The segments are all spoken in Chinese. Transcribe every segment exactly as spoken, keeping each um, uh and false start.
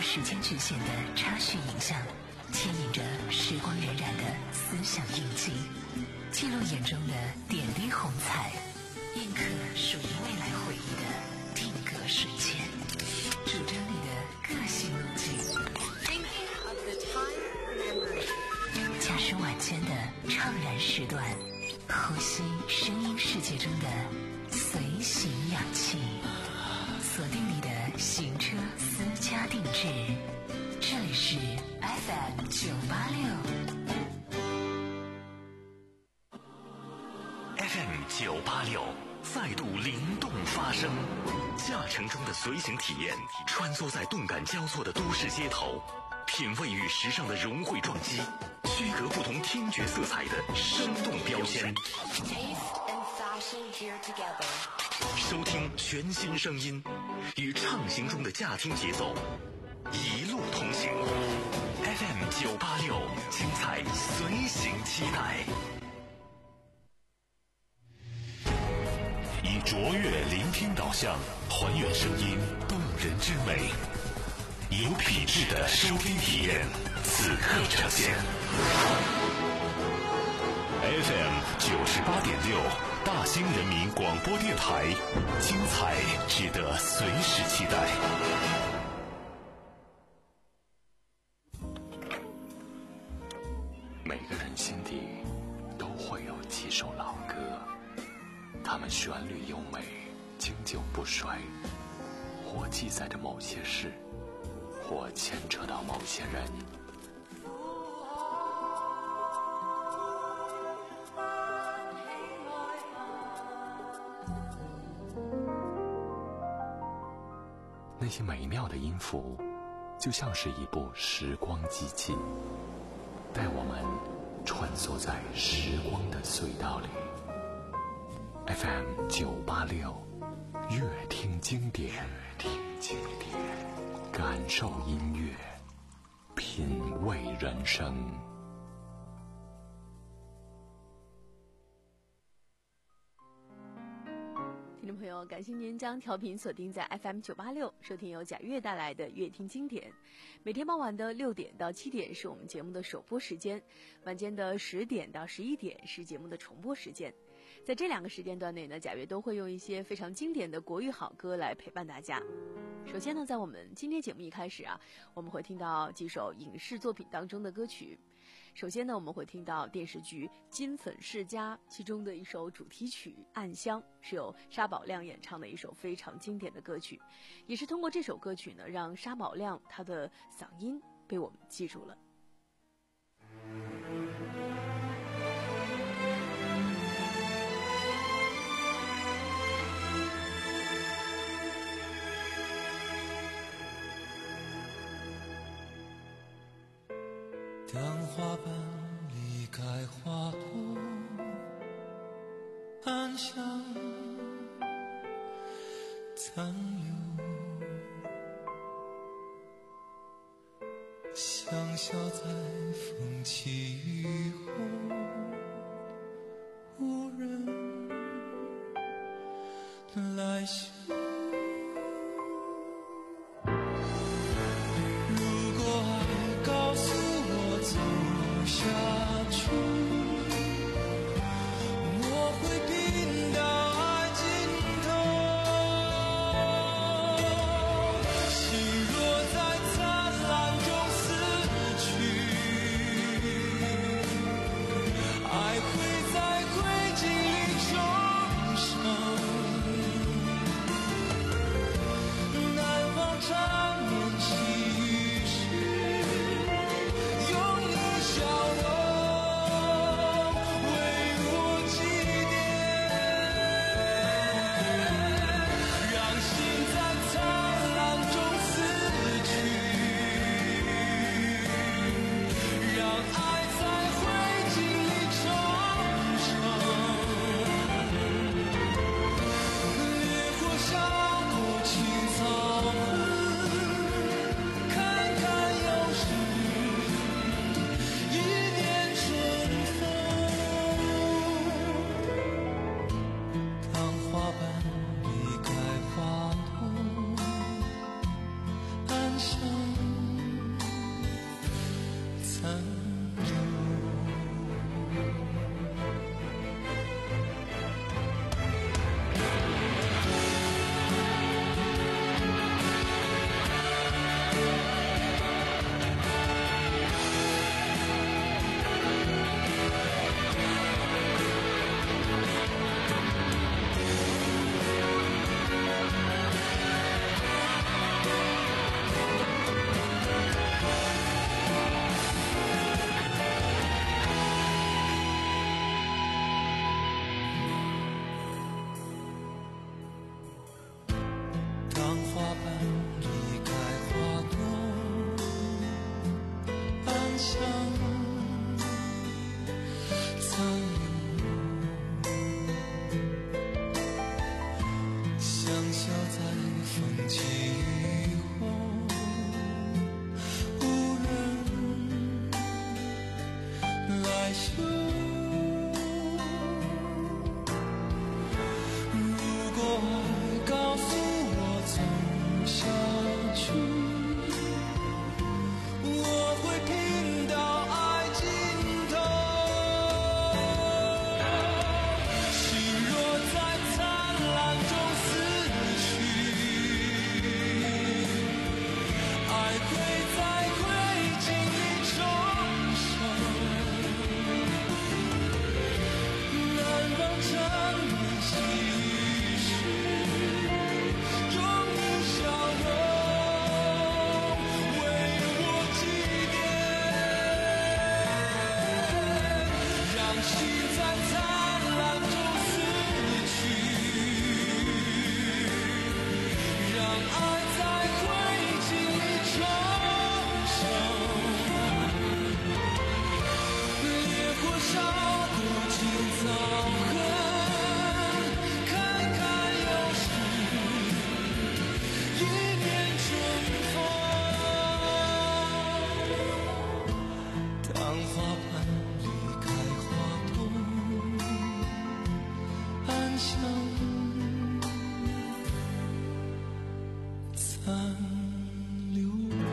时间局限的插叙影像，牵引着时光荏苒的思想印记，记录眼中的点滴红彩，印刻属于未来回忆的定格瞬间，主张你的个性路径。驾驶晚间的怅然时段，呼吸声音世界中的随行氧气，锁定你的行车私家定制。这里是 F M 九八六 F M 九八六再度灵动发声，驾乘中的随行体验，穿梭在动感交错的都市街头，品味与时尚的融汇撞击，区隔不同听觉色彩的生动标签，收听全新声音，与畅行中的驾听节奏一路同行。 F M 九八六，精彩随行期待。 以卓越聆听导向，还原声音动人之美，有品质的收听体验，此刻呈现。F M 九十八点六，大兴人民广播电台，精彩值得随时期待。 每个人心底都会有几首老歌，它们旋律优美，经久不衰，或记载着某些事，或牵扯到某些人。那些美妙的音符，就像是一部时光机器，带我们穿梭在时光的隧道里。F M 九八六，乐听经典，乐听经典，感受音乐，品味人生。 听众朋友，感谢您将调频锁定在 F M 九八六，收听由贾悦带来的乐听经典。每天傍晚的六点到七点是我们节目的首播时间，晚间的十点到十一点是节目的重播时间。在这两个时间段内呢，贾悦都会用一些非常经典的国语好歌来陪伴大家。首先呢，在我们今天节目一开始啊，我们会听到几首影视作品当中的歌曲。首先呢，我们会听到电视剧《金粉世家》其中的一首主题曲《暗香》，是由沙宝亮演唱的一首非常经典的歌曲，也是通过这首歌曲呢，让沙宝亮他的嗓音被我们记住了。 当花瓣离开花朵，暗香残留，香消在风起雨后，无人来嗅。走下去，我会拼到爱尽头。心若在灿烂中死去，爱会在灰烬里重生。 残留。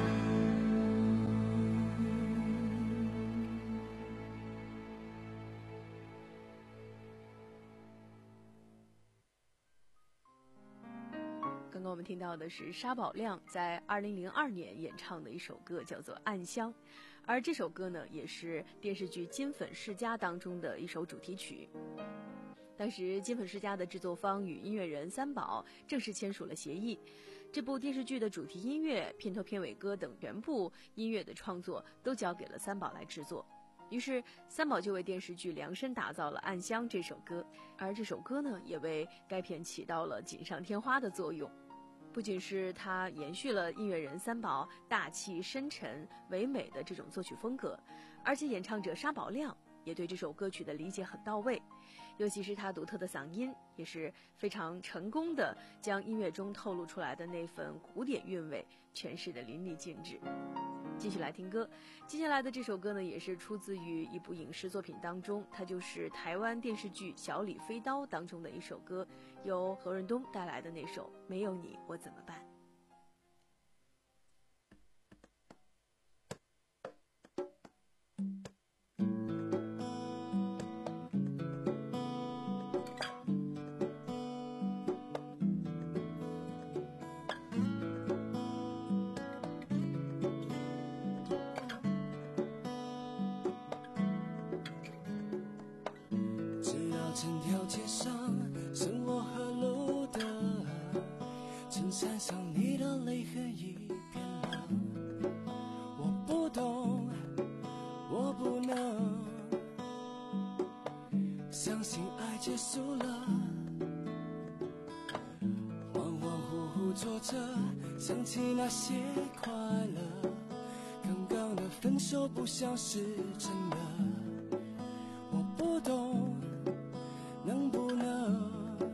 刚刚我们听到的是沙宝亮在二零零二年演唱的一首歌，叫做《暗香》，而这首歌呢，也是电视剧《金粉世家》当中的一首主题曲。当时《金粉世家》的制作方与音乐人三宝正式签署了协议，这部电视剧的主题音乐、片头片尾歌等全部音乐的创作都交给了三宝来制作。于是三宝就为电视剧量身打造了《暗香》这首歌，而这首歌呢，也为该片起到了锦上添花的作用。不仅是它延续了音乐人三宝大气深沉唯美的这种作曲风格，而且演唱者沙宝亮也对这首歌曲的理解很到位，尤其是他独特的嗓音也是非常成功的将音乐中透露出来的那份古典韵味诠释得淋漓尽致。继续来听歌，接下来的这首歌呢，也是出自于一部影视作品当中，它就是台湾电视剧《小李飞刀》当中的一首歌，由何润东带来的那首《没有你我怎么办》。 整条街上生活和路的衬衫上你的泪痕已变了，我不懂，我不能相信爱结束了，恍恍惚惚坐着想起那些快乐，刚刚的分手不像是真的，我不懂能不能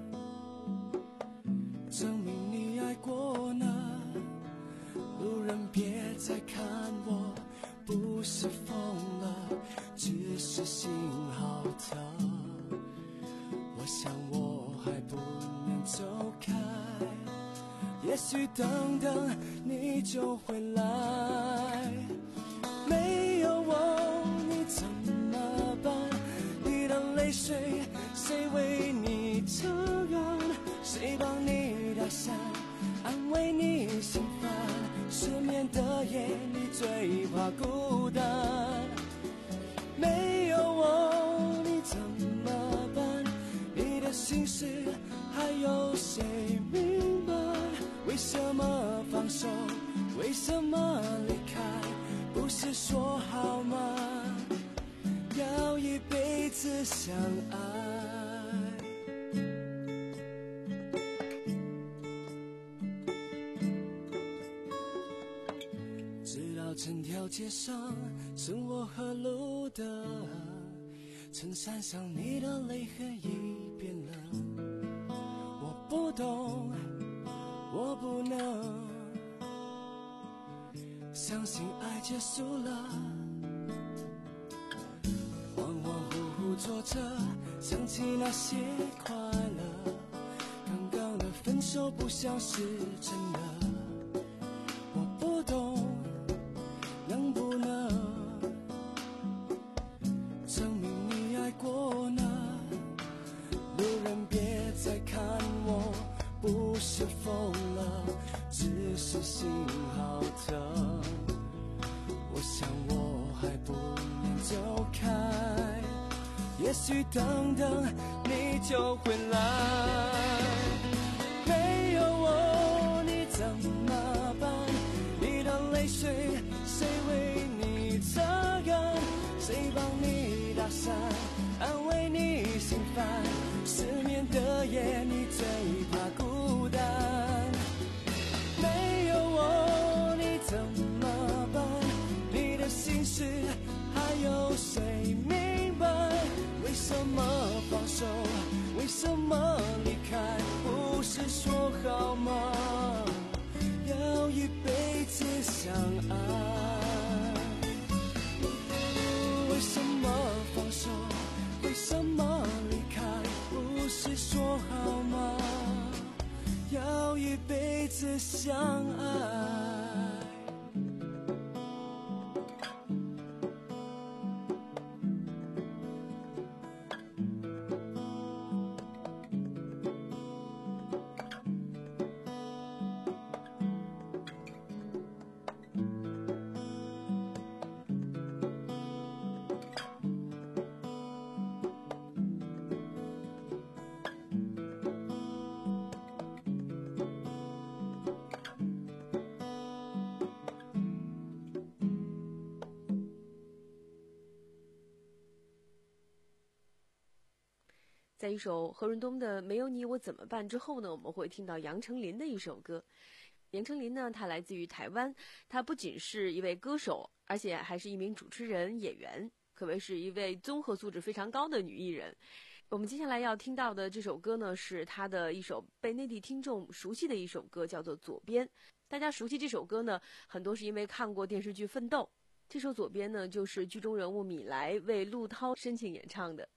证明你爱过呢？路人别再看我，不是疯了，只是心好疼。我想我还不能走开，也许等等你就回来。没有我你怎么办？你的泪水谁为你遮挡？谁帮你打伞，安慰你心烦？失眠的夜你最怕孤单。没有我你怎么办？你的心事还有谁明白？为什么放手？为什么离开？不是说好吗？要一辈子相爱。直到整条街上生活和路的衬衫上你的泪痕已变了，我不懂，我不能相信爱结束了，恍恍惚惚坐着想起那些快乐，刚刚的分手不像是真的，我不懂能不能证明你爱过呢？路人别再看我，不是疯了，只是心好疼。我想我还不能走开，也许等等你就回来。没有我你怎么办？你的泪水谁为你擦干？谁帮你打伞，安慰你心烦？失眠的夜你最怕孤单。没有我你怎么办？你的心事还有谁明白？为什么放手？为什么离开？不是说好吗？要一辈子相爱。为什么放手？为什么离开？不是说好吗？ 要一辈子相爱。 在一首何润东的《没有你我怎么办》之后呢，我们会听到杨丞琳的一首歌。杨丞琳呢，她来自于台湾，她不仅是一位歌手，而且还是一名主持人、演员，可谓是一位综合素质非常高的女艺人。我们接下来要听到的这首歌呢，是她的一首被内地听众熟悉的一首歌，叫做《左边》。大家熟悉这首歌呢，很多是因为看过电视剧《奋斗》。这首《左边》呢，就是剧中人物米莱为陆涛深情演唱的。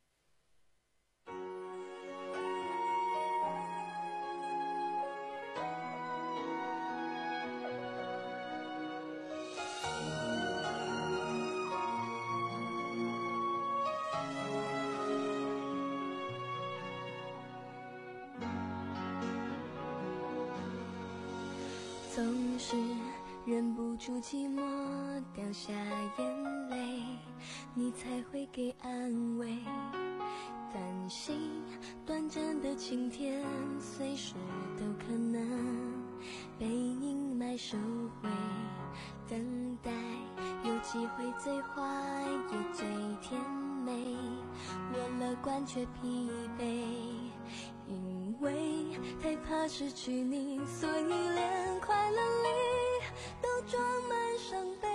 总是忍不住寂寞掉下眼泪，你才会给安慰，担心短暂的晴天随时都可能被阴霾收回，等待有机会最坏也最甜美，我乐观却疲惫，因为太怕失去你，所以连快乐里都装满伤悲。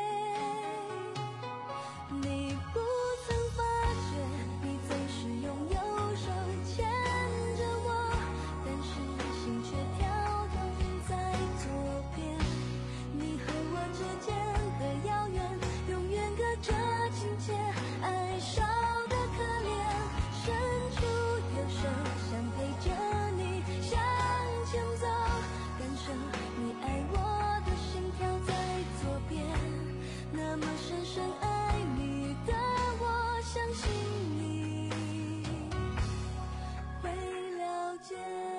你不曾发觉，你总是用右手牵着我，但是心却跳动在左边。你和我之间的遥远，永远隔着情节，爱少的可怜，伸出右手想陪着你向前走，感受你爱我的心跳在左边，那么深深爱你的我，相信你会了解。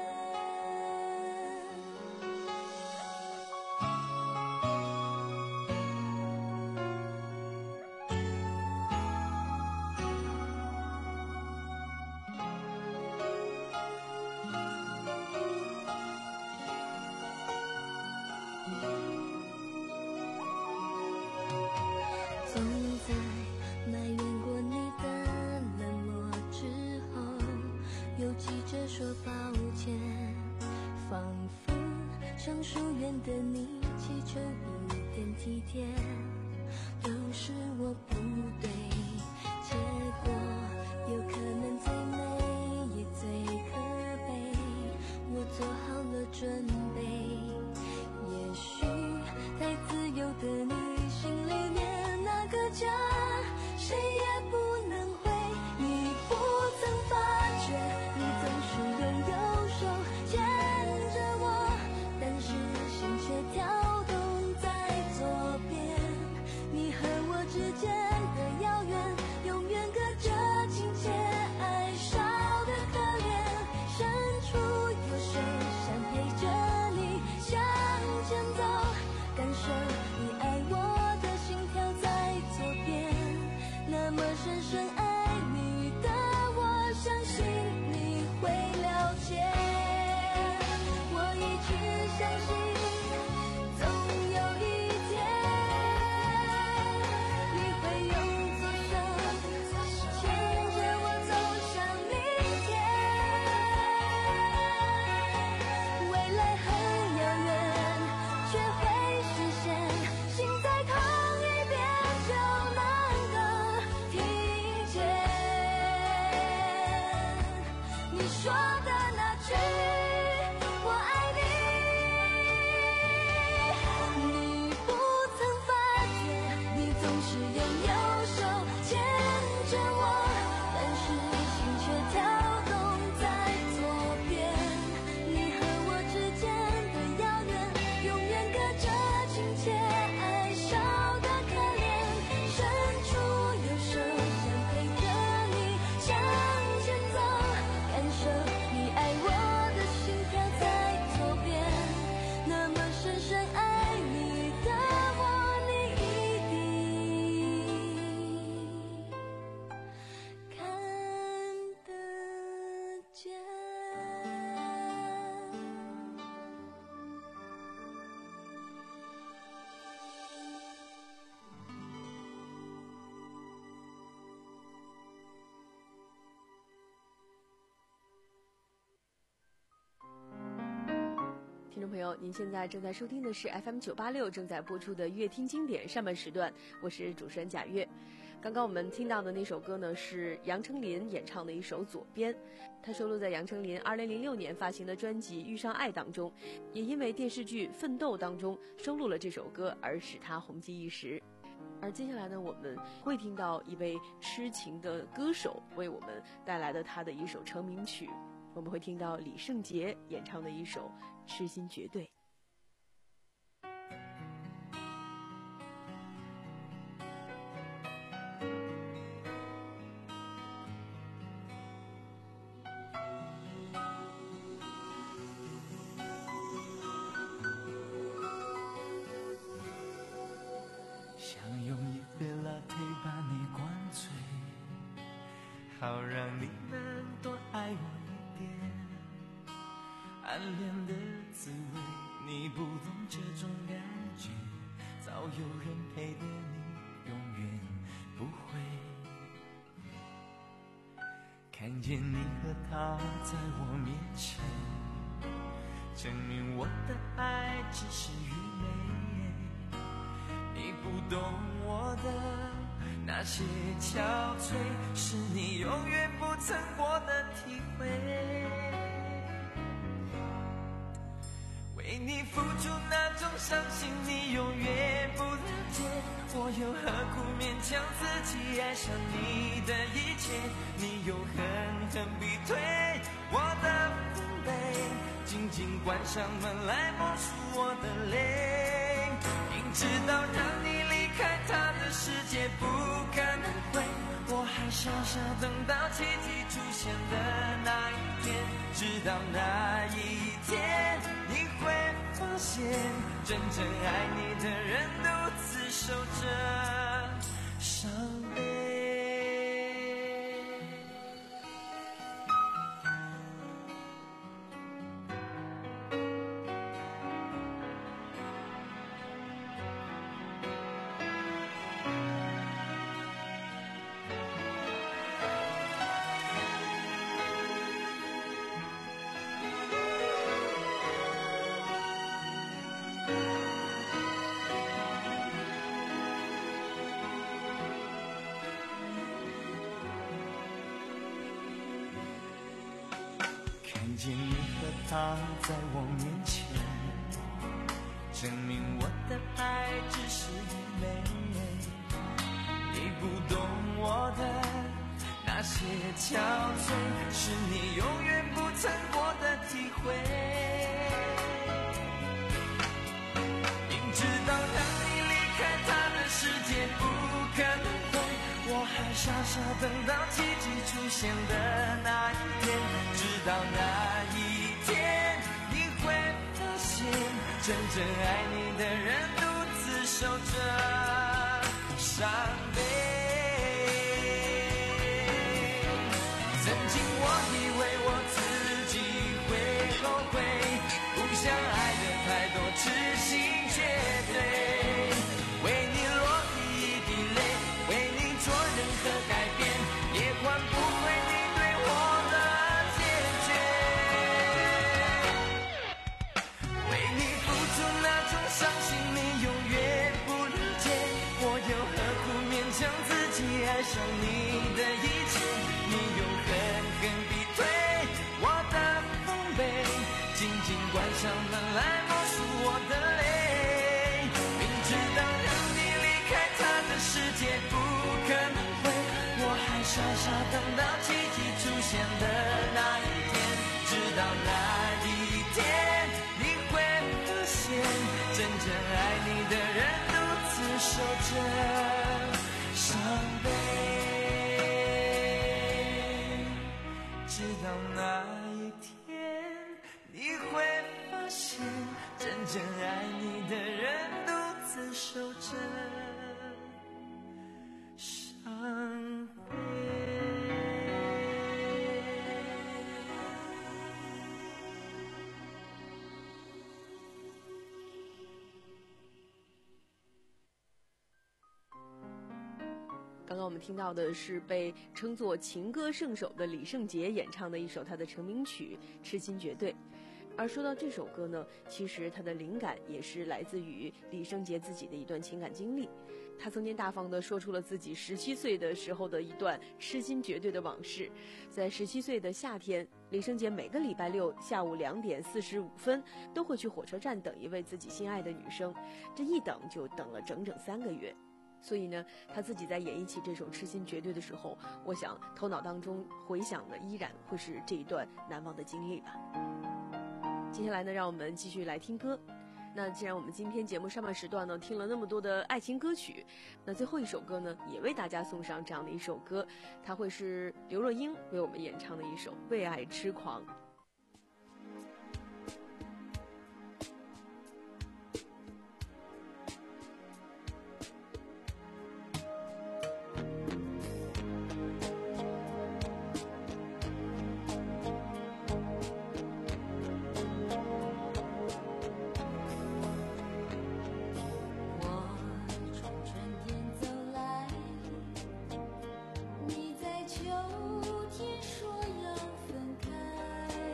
总在埋怨过你的冷漠之后，又急着说抱歉，仿佛像疏远的你祈求一点体贴，都是我不对，结果有可能最美也最可悲，我做好了准备，也许太自由的你心里面那个家，谁也不能回。你不曾发觉，你总是用右手牵着我，但是心却跳动在左边。你和我之间的遥远，永远隔着情节，爱少的可怜，伸出右手想陪着你向前走，感受你爱我的心跳在左边，那么深深爱你的我，相信你会了解。我一直相信总有一天你会用左手牵着我走向明天，未来很遥远却会实现，心在痛一遍就能够听见你说的那句我爱你。你不曾发觉，你总是用右手牵着我，但是心却跳动在左边。你和我听众朋友，您现在正在收听的是 F M 九八六正在播出的乐听经典上半时段，我是主持人贾月。刚刚我们听到的那首歌呢，是杨丞琳演唱的一首《左边》，它收录在杨丞琳二零零六年发行的专辑《遇上爱》当中，也因为电视剧《奋斗》当中收录了这首歌而使它红极一时。而接下来呢，我们会听到一位痴情的歌手为我们带来的他的一首成名曲，我们会听到李圣杰演唱的一首《痴心绝对》。 想用一杯 latte 把你灌醉，好让你能多爱我一点。暗恋的滋味，你不懂这种感觉，早有人陪的你永远不会。看见你和他在我面前，证明我的爱只是愚昧。你不懂我的那些憔悴，是你永远不曾过的体会。为你付出那种伤心，你永远不了解，我又何苦勉强自己爱上你的一切？你又狠狠逼退我的防备，紧紧关上门来默数我的泪。明知道让你离开他的世界不可能会，我还傻傻等到奇迹出现的那一天。直到那一天，你会发现真正爱你的人独自守着伤悲。看见你和他在我面前，证明我的爱只是愚昧。你不懂我的那些憔悴，是你永远不曾过的体会。明知道让你离开他的世界不可能会，我还傻傻等到奇迹出现的那一天。直到那一天，你会发现真正爱你的人独自守着伤悲。曾经我以为我自己会后悔，不想爱的太多，痴心绝对。为你落第一滴泪，为你做任何改变，也换不回你对我的坚决。为你付出那种伤心，你永远不理解，我又何苦勉强自己爱上你的一切？你又狠狠逼退我的防备，紧紧关上门来默数我的泪。明知道让你离开他的世界不可能会，我还傻傻等到奇迹出现的那一天。直到那一天，你会发现真正爱你的人独自守着伤悲。直到那一天，你会发现真正爱你的人独自守着伤悲。 刚刚我们听到的是被称作情歌圣手的李圣杰演唱的一首他的成名曲《痴心绝对》。 而说到这首歌呢，其实它的灵感也是来自于李圣杰自己的一段情感经历。他曾经大方地说出了自己十七岁的时候的一段痴心绝对的往事。在十七岁的夏天，李圣杰每个礼拜六下午两点四十五分都会去火车站等一位自己心爱的女生，这一等就等了整整三个月。所以呢，他自己在演绎起这首痴心绝对的时候，我想头脑当中回想的依然会是这一段难忘的经历吧。接下来呢，让我们继续来听歌。那既然我们今天节目上半时段呢听了那么多的爱情歌曲，那最后一首歌呢也为大家送上这样的一首歌，它会是刘若英为我们演唱的一首《为爱痴狂》。 你在秋天说要分开。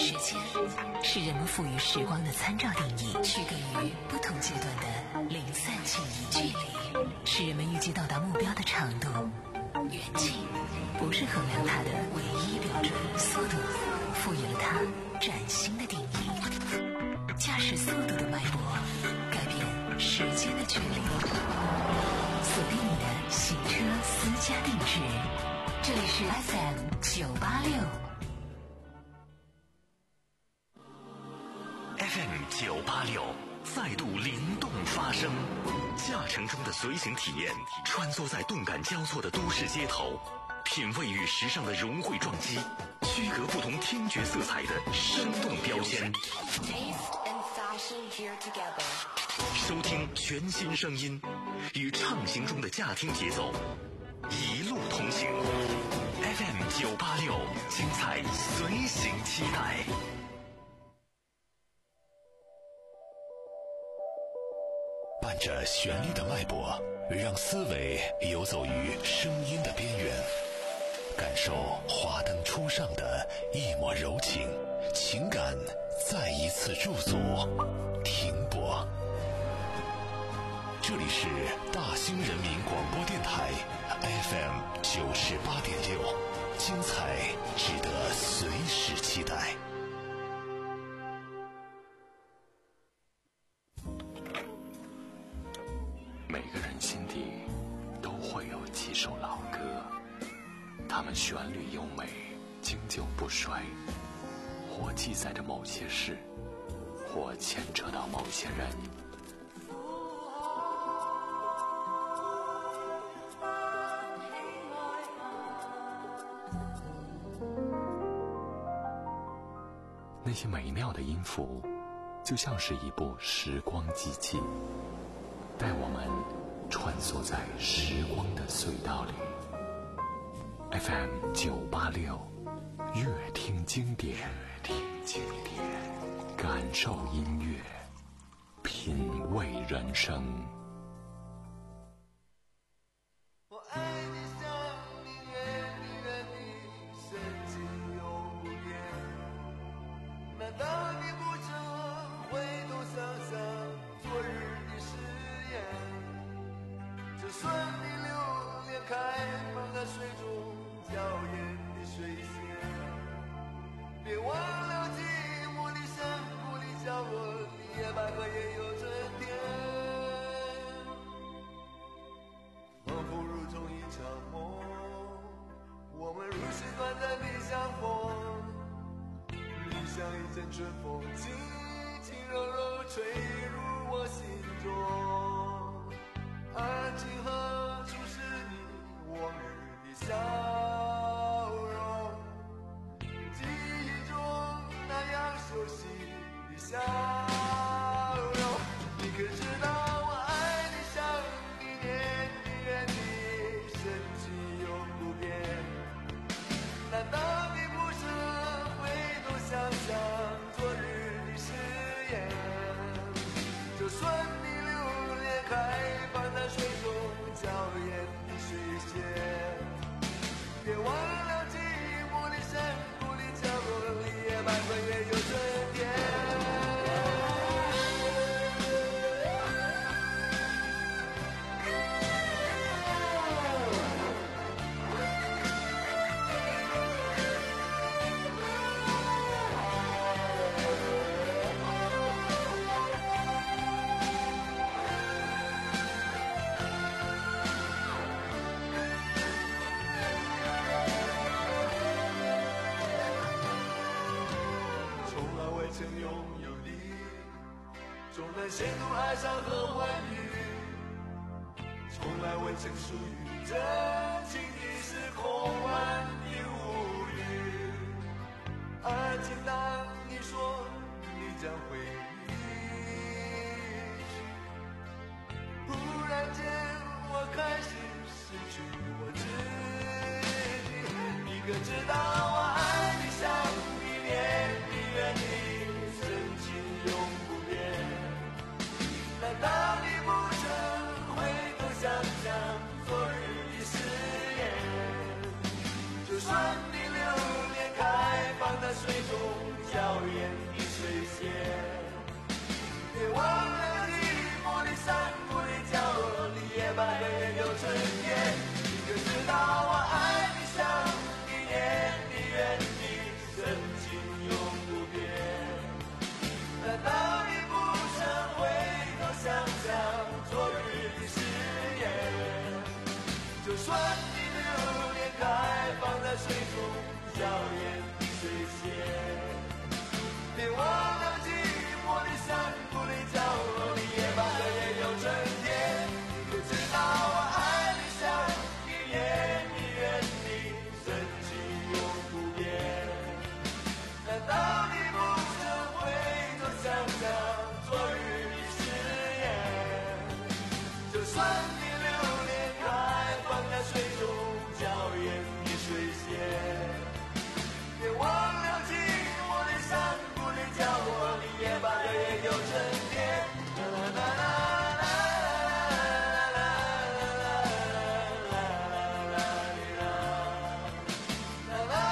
时间是人们赋予时光的参照定义，区隔于不同阶段的零散迁移距离，是人们预计到达目标的长度。远近不是衡量它的唯一标准，速度赋予了它崭新的定义。驾驶速度的脉搏，改变时间的距离。锁定你的行车私家定制，这里是 F M 九八六。 F M 九八六，再度灵动发声，驾乘中的随行体验，穿梭在动感交错的都市街头，品味与时尚的融汇撞击，区隔不同听觉色彩的生动标签。收听全新声音，与畅行中的驾听节奏，一路同行。F M 九八六，精彩随行期待。 伴着旋律的脉搏，让思维游走于声音的边缘，感受华灯初上的一抹柔情，情感再一次驻足停泊。这里是大兴人民广播电台 F M 九十八点六，精彩值得随时期待。 每个人心底都会有几首老歌，它们旋律优美，经久不衰，或记载着某些事，或牵扯到某些人。那些美妙的音符，就像是一部时光机器，带我们穿梭在时光的隧道里。F M 九八六，乐听经典，听经典，感受音乐，品味人生。 我爱你想你愿你愿你深情永不变，难道你不曾回头想想昨日的誓言？就算你流连开放在水中娇艳的水仙，别忘了寂寞的山谷里角落里野百合也有春天。仿佛如同一场梦，我们如诗短暂的相逢，你像一阵春风，轻轻柔柔吹入我心中。安静何处是你往日的笑容？记忆中那样熟悉的笑容，你可知道我爱你想你念你怨你深情永不变？难道你不曾回头想想昨日的誓言？就算你流连开放在水中娇艳的水仙，别忘了寂寞的山谷里角落里野百合也有春天。谁都爱上和欢愉，从来未曾属于真情的是空幻的无语。安静当你说你将回忆，忽然间我开始失去我自己。你可知道我爱你想你念你怨你深情永不变？难道你不曾回头想想昨日的誓言？就算你流连开放在水中娇艳的水仙。别忘了寂寞的山谷里角落里也把月圆又春天。你可知道我爱你想你念你怨你深情永不变。难道你不曾回头想想昨日的誓言？就算你流年开放在水中娇艳的水仙，别忘了寂寞的山谷里角落里也把月圆又春天。你可知道我爱你想你念你怨你深情永不变。难道你不曾回头想想昨日的誓言？就算你流年开放在水中娇艳的水仙，别忘了寂寞的山谷里角落里也把月圆又春天。啦啦啦啦啦啦啦啦啦啦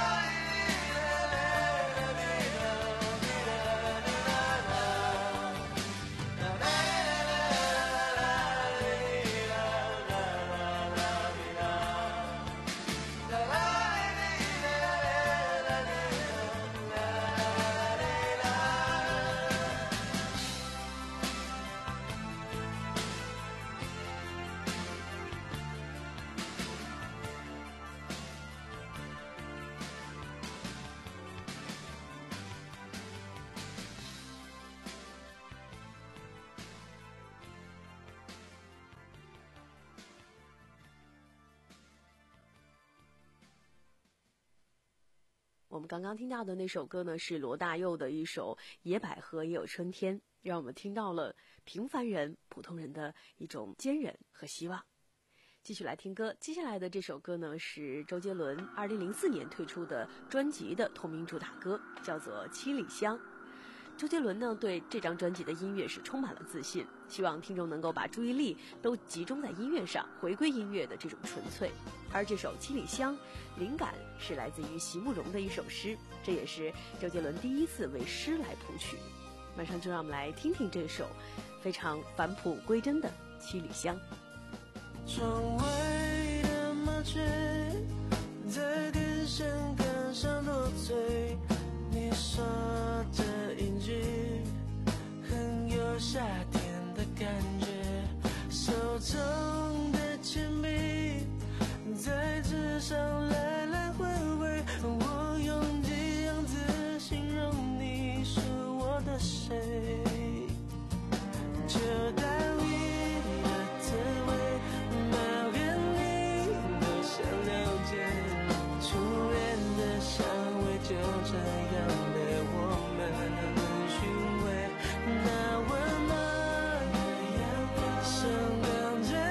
我们刚刚听到的那首歌呢，是罗大佑的一首《野百合也有春天》，让我们听到了平凡人、普通人的一种坚韧和希望。继续来听歌，接下来的这首歌呢，是周杰伦二零零四年推出的专辑的同名主打歌，叫做《七里香》。周杰伦呢，对这张专辑的音乐是充满了自信，希望听众能够把注意力都集中在音乐上，回归音乐的这种纯粹。而这首《七里香》灵感是来自于席慕容的一首诗，这也是周杰伦第一次为诗来谱曲。马上就让我们来听听这首非常返璞归真的《七里香》。 窗外的麻雀在电线杆上多嘴，你说的一句很有夏天的感觉，手中的铅笔在纸上来来回回，我用几样字形容你是我的谁，就当你的滋味每个你都想了解，初恋的香味就这样被我们寻味，那温暖的阳光生亮在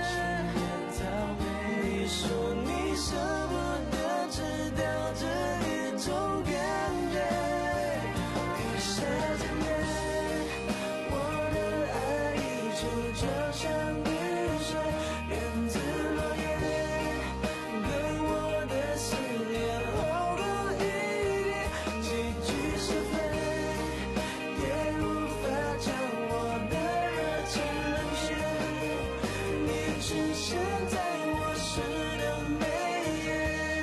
的你说你舍不得知道这一种感觉，雨下渐远，我的爱一直就像雨水源自落叶，对我的思念厚度一点，几句是非也无法将我的热情冷却，你出现在我诗的每页，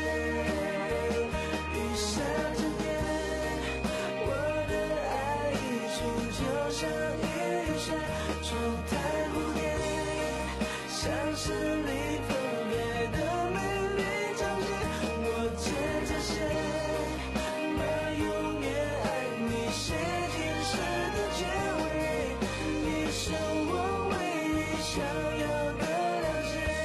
雨下渐远，我的爱一直就像雨水窗台蝴蝶，像是你分别的美丽场景，我借这些把永远爱你写进诗的结尾，你是我唯一想要的了解。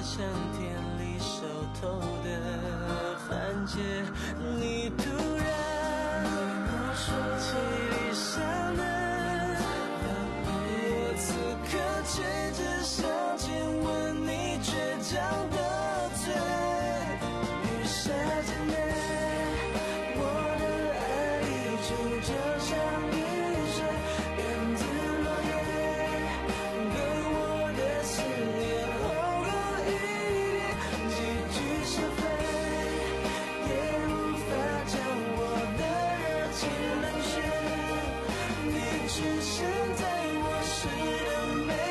像田里熟透的番茄，你突然说起理想的，我此刻却只想亲吻你倔强的嘴，雨下渐浓，我的爱溢出就像雨水，源自落叶，跟我的思念厚过一点，几句是非也无法将我的热情冷却，你出现在我诗的眉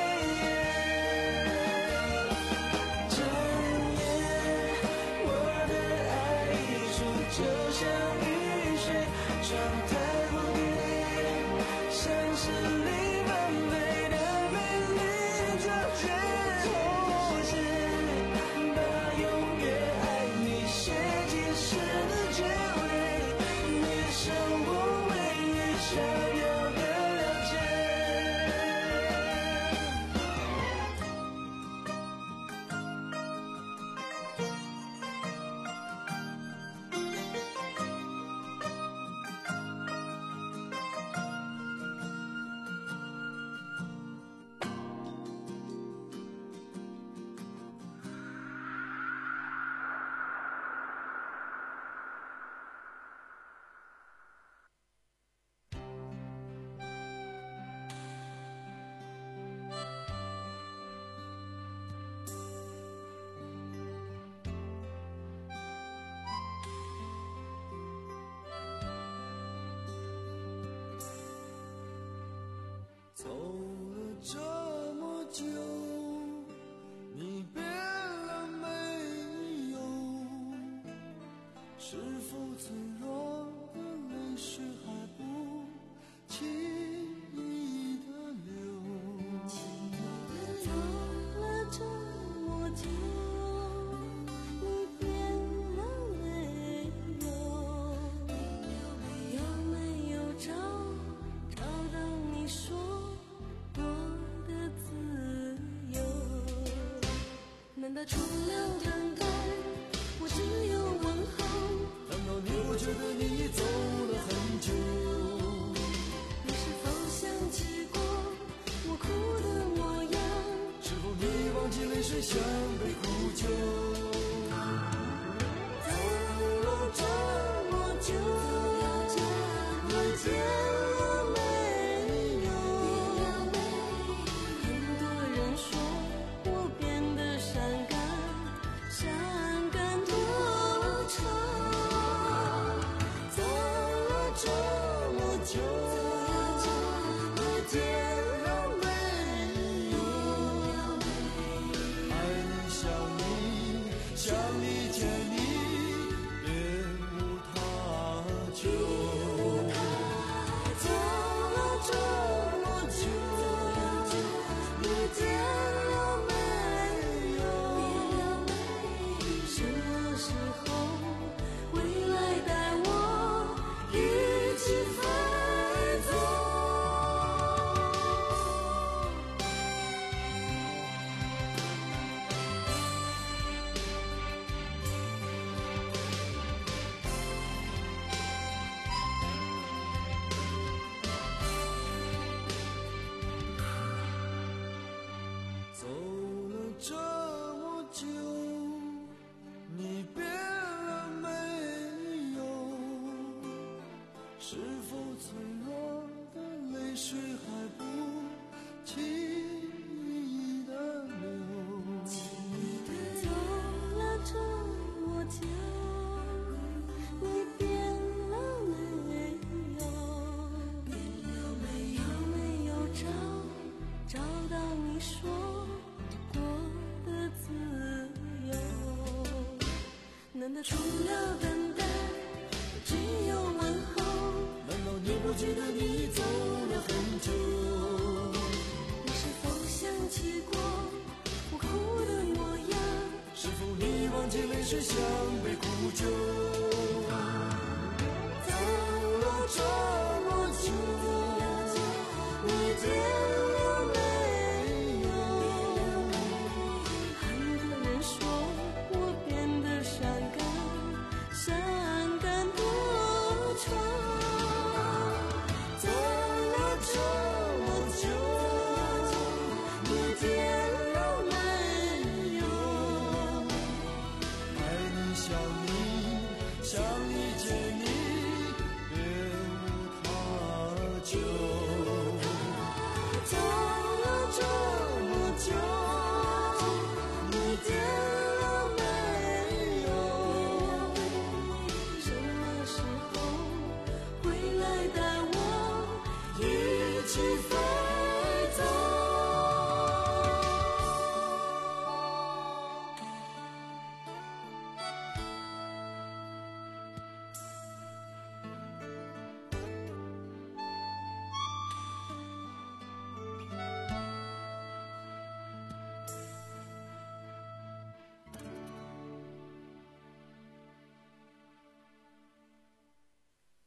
眼，转眼我的爱溢出就像雨水，窗台蝴蝶像是里般美的美丽照片，红线把永远爱你写进诗的结尾，你生不为你想要的了解。走了这么久，你变了没有？是否脆弱的泪水还不轻易的流？ 走了这么久，你变了没有？有没有找找到你说过的自由？难道除了等待，我只有问候？ 难道你不觉得你走了很久？ 你是否想起过我哭的模样？ 是否你忘记泪水像被苦酒？ 走了这么久，你见了没有？很多人说我变得伤感，伤感多愁。走了这么久，你见了没有？ 爱你想你想你见你，别无他求。 走了这么久，你见了没有？什么时候回来带我一起飞走？ 走了这么久，你变了没有？是否脆弱的泪水还不轻易的流？ 走了这么久，你变了没有？有没有找找到你说过的自由？难道除了等待，只有问候？ 难道你不觉得你走了很久？ 你是否想起过我哭的模样？ 是否你忘记泪水像被苦酒？ 走了这么久，你见了没有？很多人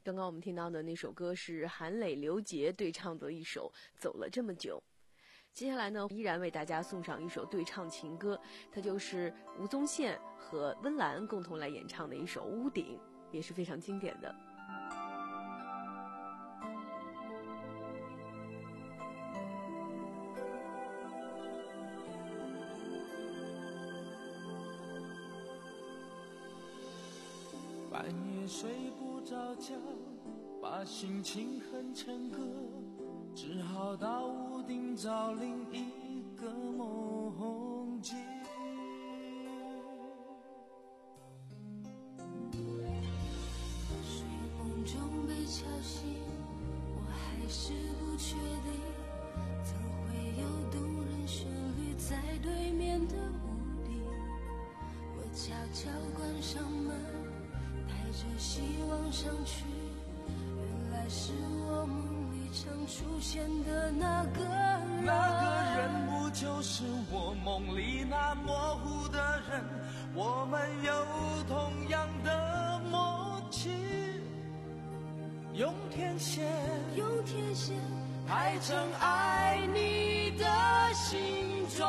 刚刚我们听到的那首歌是韩磊、刘杰对唱的一首《走了这么久》。接下来呢，依然为大家送上一首对唱情歌，它就是吴宗宪和温岚共同来演唱的一首《屋顶》，也是非常经典的。 半夜睡不着觉，把心情哼成歌，只好到屋顶找另一个梦境。 睡梦中被敲醒，我还是不确定，怎会有动人旋律在对面的屋顶。我悄悄关上门，带着希望上去，原来是我梦里常出现的那个人。 那个人不就是我梦里那模糊的人？我们有同样的默契，用天线用天线排成爱你的形状，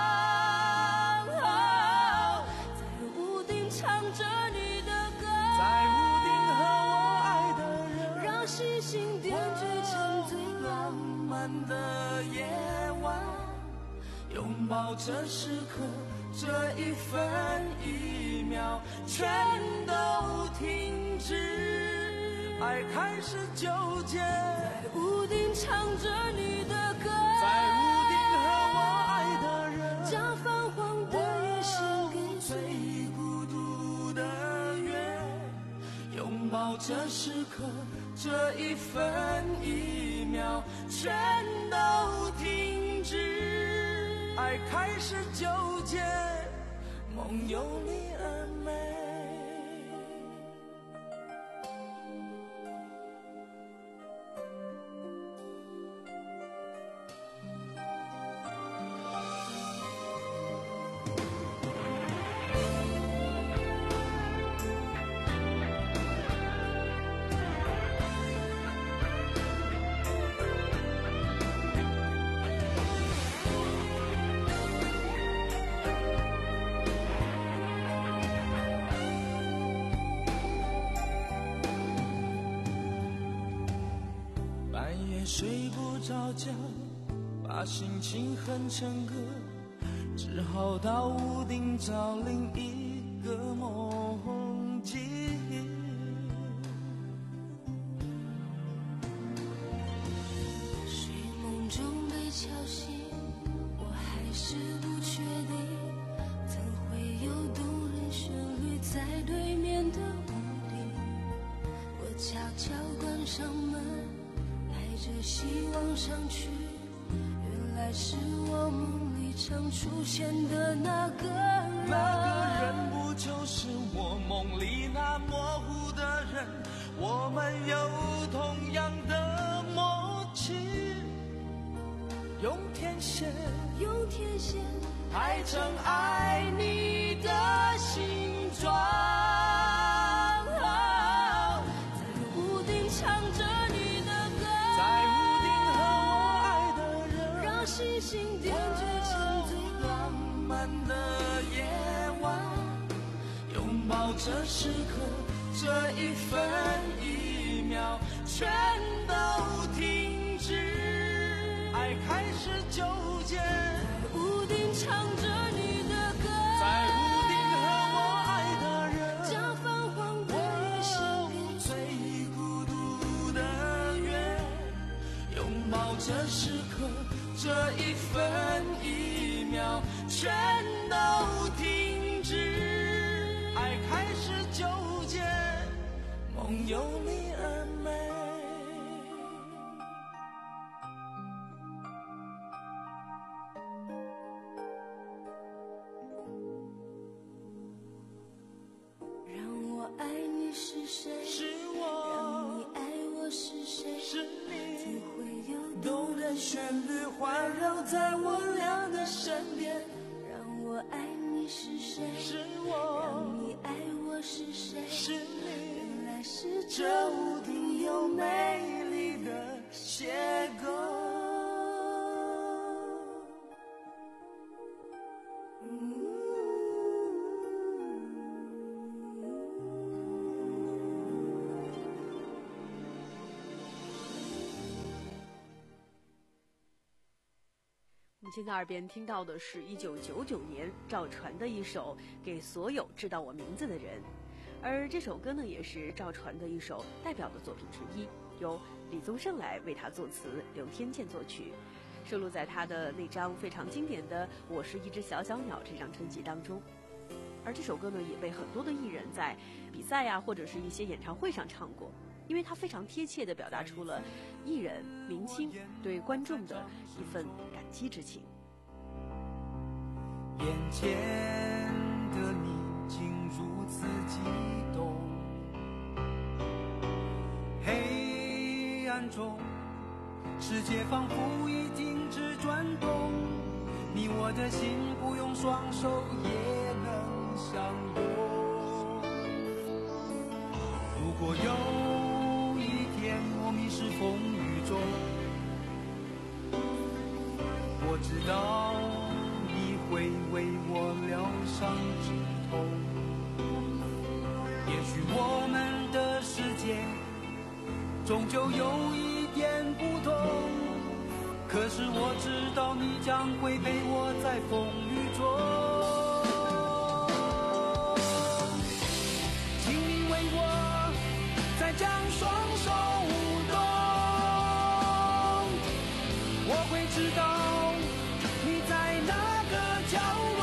在屋顶唱着你的歌， 在屋顶和我爱的人， 让星星点缀成最浪漫的夜晚， 拥抱这时刻，这一分一秒全都停止，爱开始纠结， 在屋顶唱着你的歌， 在屋顶和我爱的人， 将泛黄的夜献给最孤独的月，拥抱这时刻，这一分一秒全都停止，爱开始纠结，梦有你而美。睡不着觉，把心情哼成歌，只好到屋顶找另一个梦境。 睡梦中被敲醒，我还是不确定，怎会有动人旋律在对面的屋顶。我悄悄关上门，带着希望上去，原来是我梦里常出现的那个人。 那个人不就是我梦里那模糊的人？我们有同样的默契，用天线用天线排成爱你的形状， 在屋顶唱着你的歌， 在屋顶和我爱的人， 让星星点缀成最浪漫的夜晚，拥抱这时刻，这一分一秒全都停止，爱开始纠结， 在屋顶唱着你的歌， 在屋顶和我爱的人， 将泛黄的夜献给最孤独的月，拥抱这时刻，这一分一秒全都停止，爱开始纠结，梦有你而美。 让我爱你是谁？ 是让我， 你爱我是谁？ 是怎你， 会有动人旋律环绕在我俩的身边。 让我爱你是谁？ 是让我， 你爱我是谁？ 是你， 原来是这屋顶你现在耳边听到的是一九九九年赵传的一首《给所有知道我名字的人》，而这首歌呢，也是赵传的一首代表的作品之一，由李宗盛来为他作词，刘天健作曲，收录在他的那张非常经典的《我是一只小小鸟》这张专辑当中。而这首歌呢，也被很多的艺人在比赛呀、啊，或者是一些演唱会上唱过，因为它非常贴切地表达出了艺人明星对观众的一份感激之情。 眼前的你竟如此激动，黑暗中世界仿佛已停止转动，你我的心不用双手也能相拥。如果有一天我迷失风雨中，我知道你会为我疗伤止痛。也许我们的世界终究有一点不同，可是我知道你将会陪我在风雨中。请你为我再将双手舞动，我会知道你在哪个角落。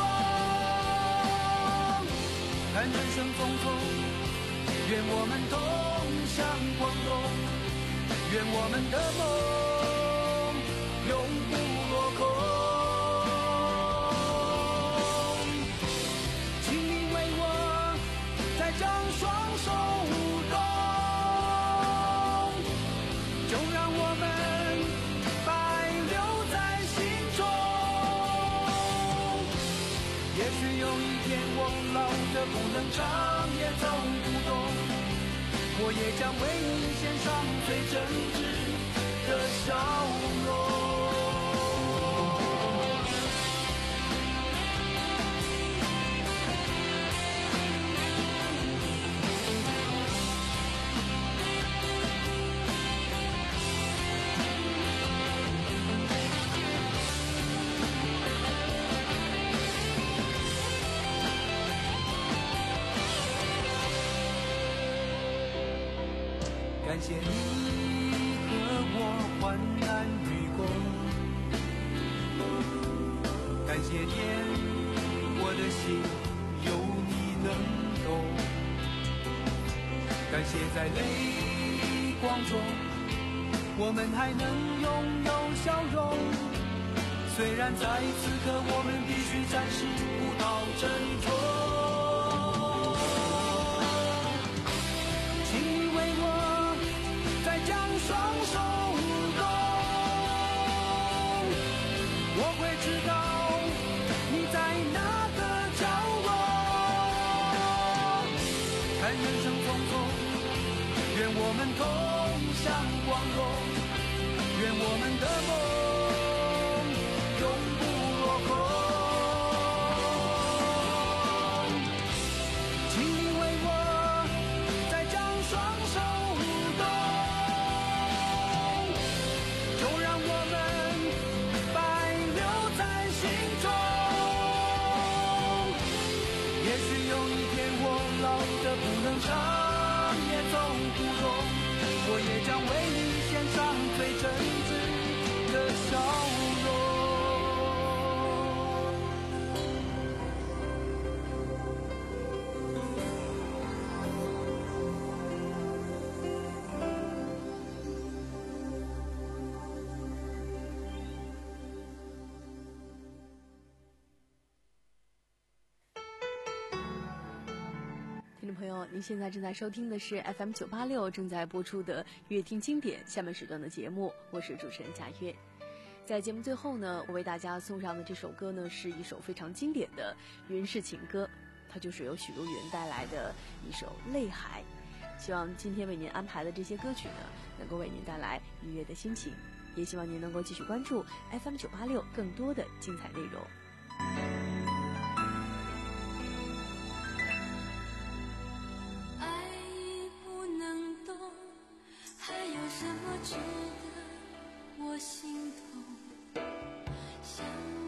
看人生匆匆，愿我们同向光荣，愿我们的梦永不落空。请你为我再将双手舞动，就让我们白留在心中。也许有一天我老得不能长也走不动，我也将为你献上最真挚的笑容。感谢你和我患难与共，感谢天，我的心有你能懂，感谢在泪光中我们还能拥有笑容，虽然在此刻我们必须暂时不到珍重。双手舞动，我会知道你在哪个角落。看人生匆匆，愿我们同向光荣，愿我们的梦永不落空。请你为我再将双手舞动，不能长也走不动，我也将为你献上最真挚的笑容。 听众朋友，您现在正在收听的是 F M 九八六正在播出的乐听经典下面时段的节目，我是主持人佳悦。在节目最后呢，我为大家送上的这首歌呢，是一首非常经典的云氏情歌，它就是由许茹芸带来的一首《泪海》。希望今天为您安排的这些歌曲呢，能够为您带来愉悦的心情，也希望您能够继续关注 F M 九八六更多的精彩内容。 什么值得我心痛？想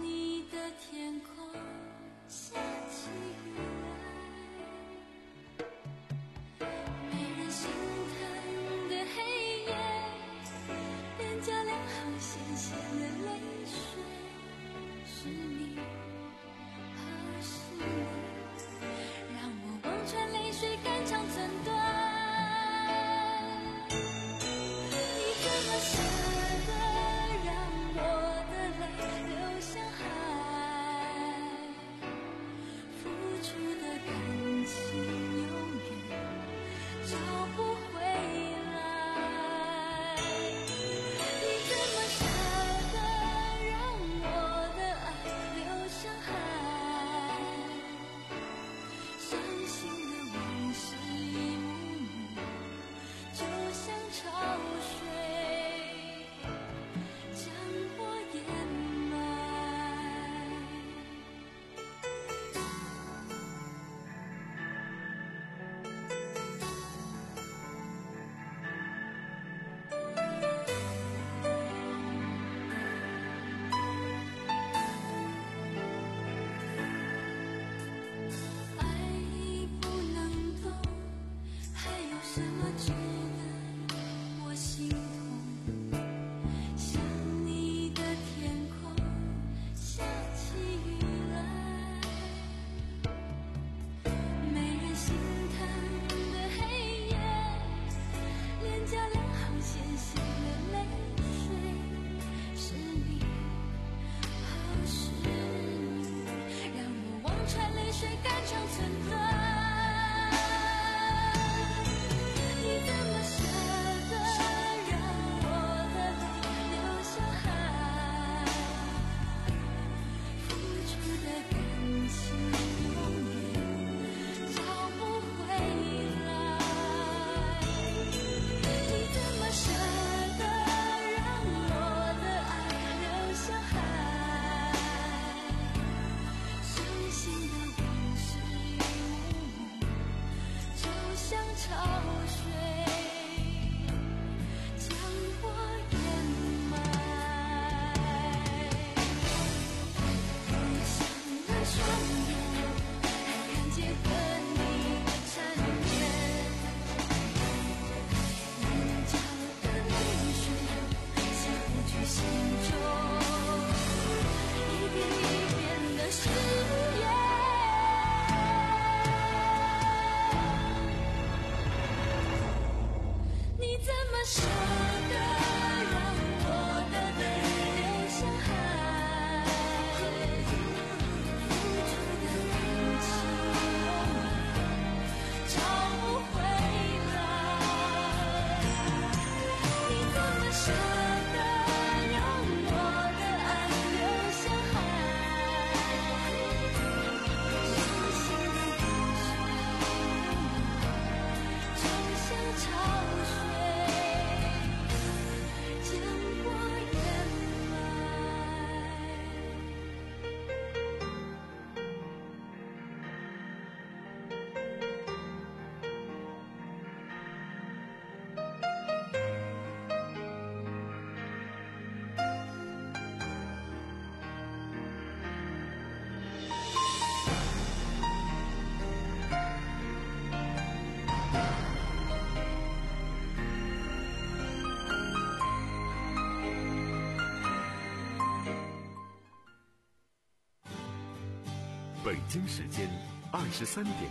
北京时间二十三点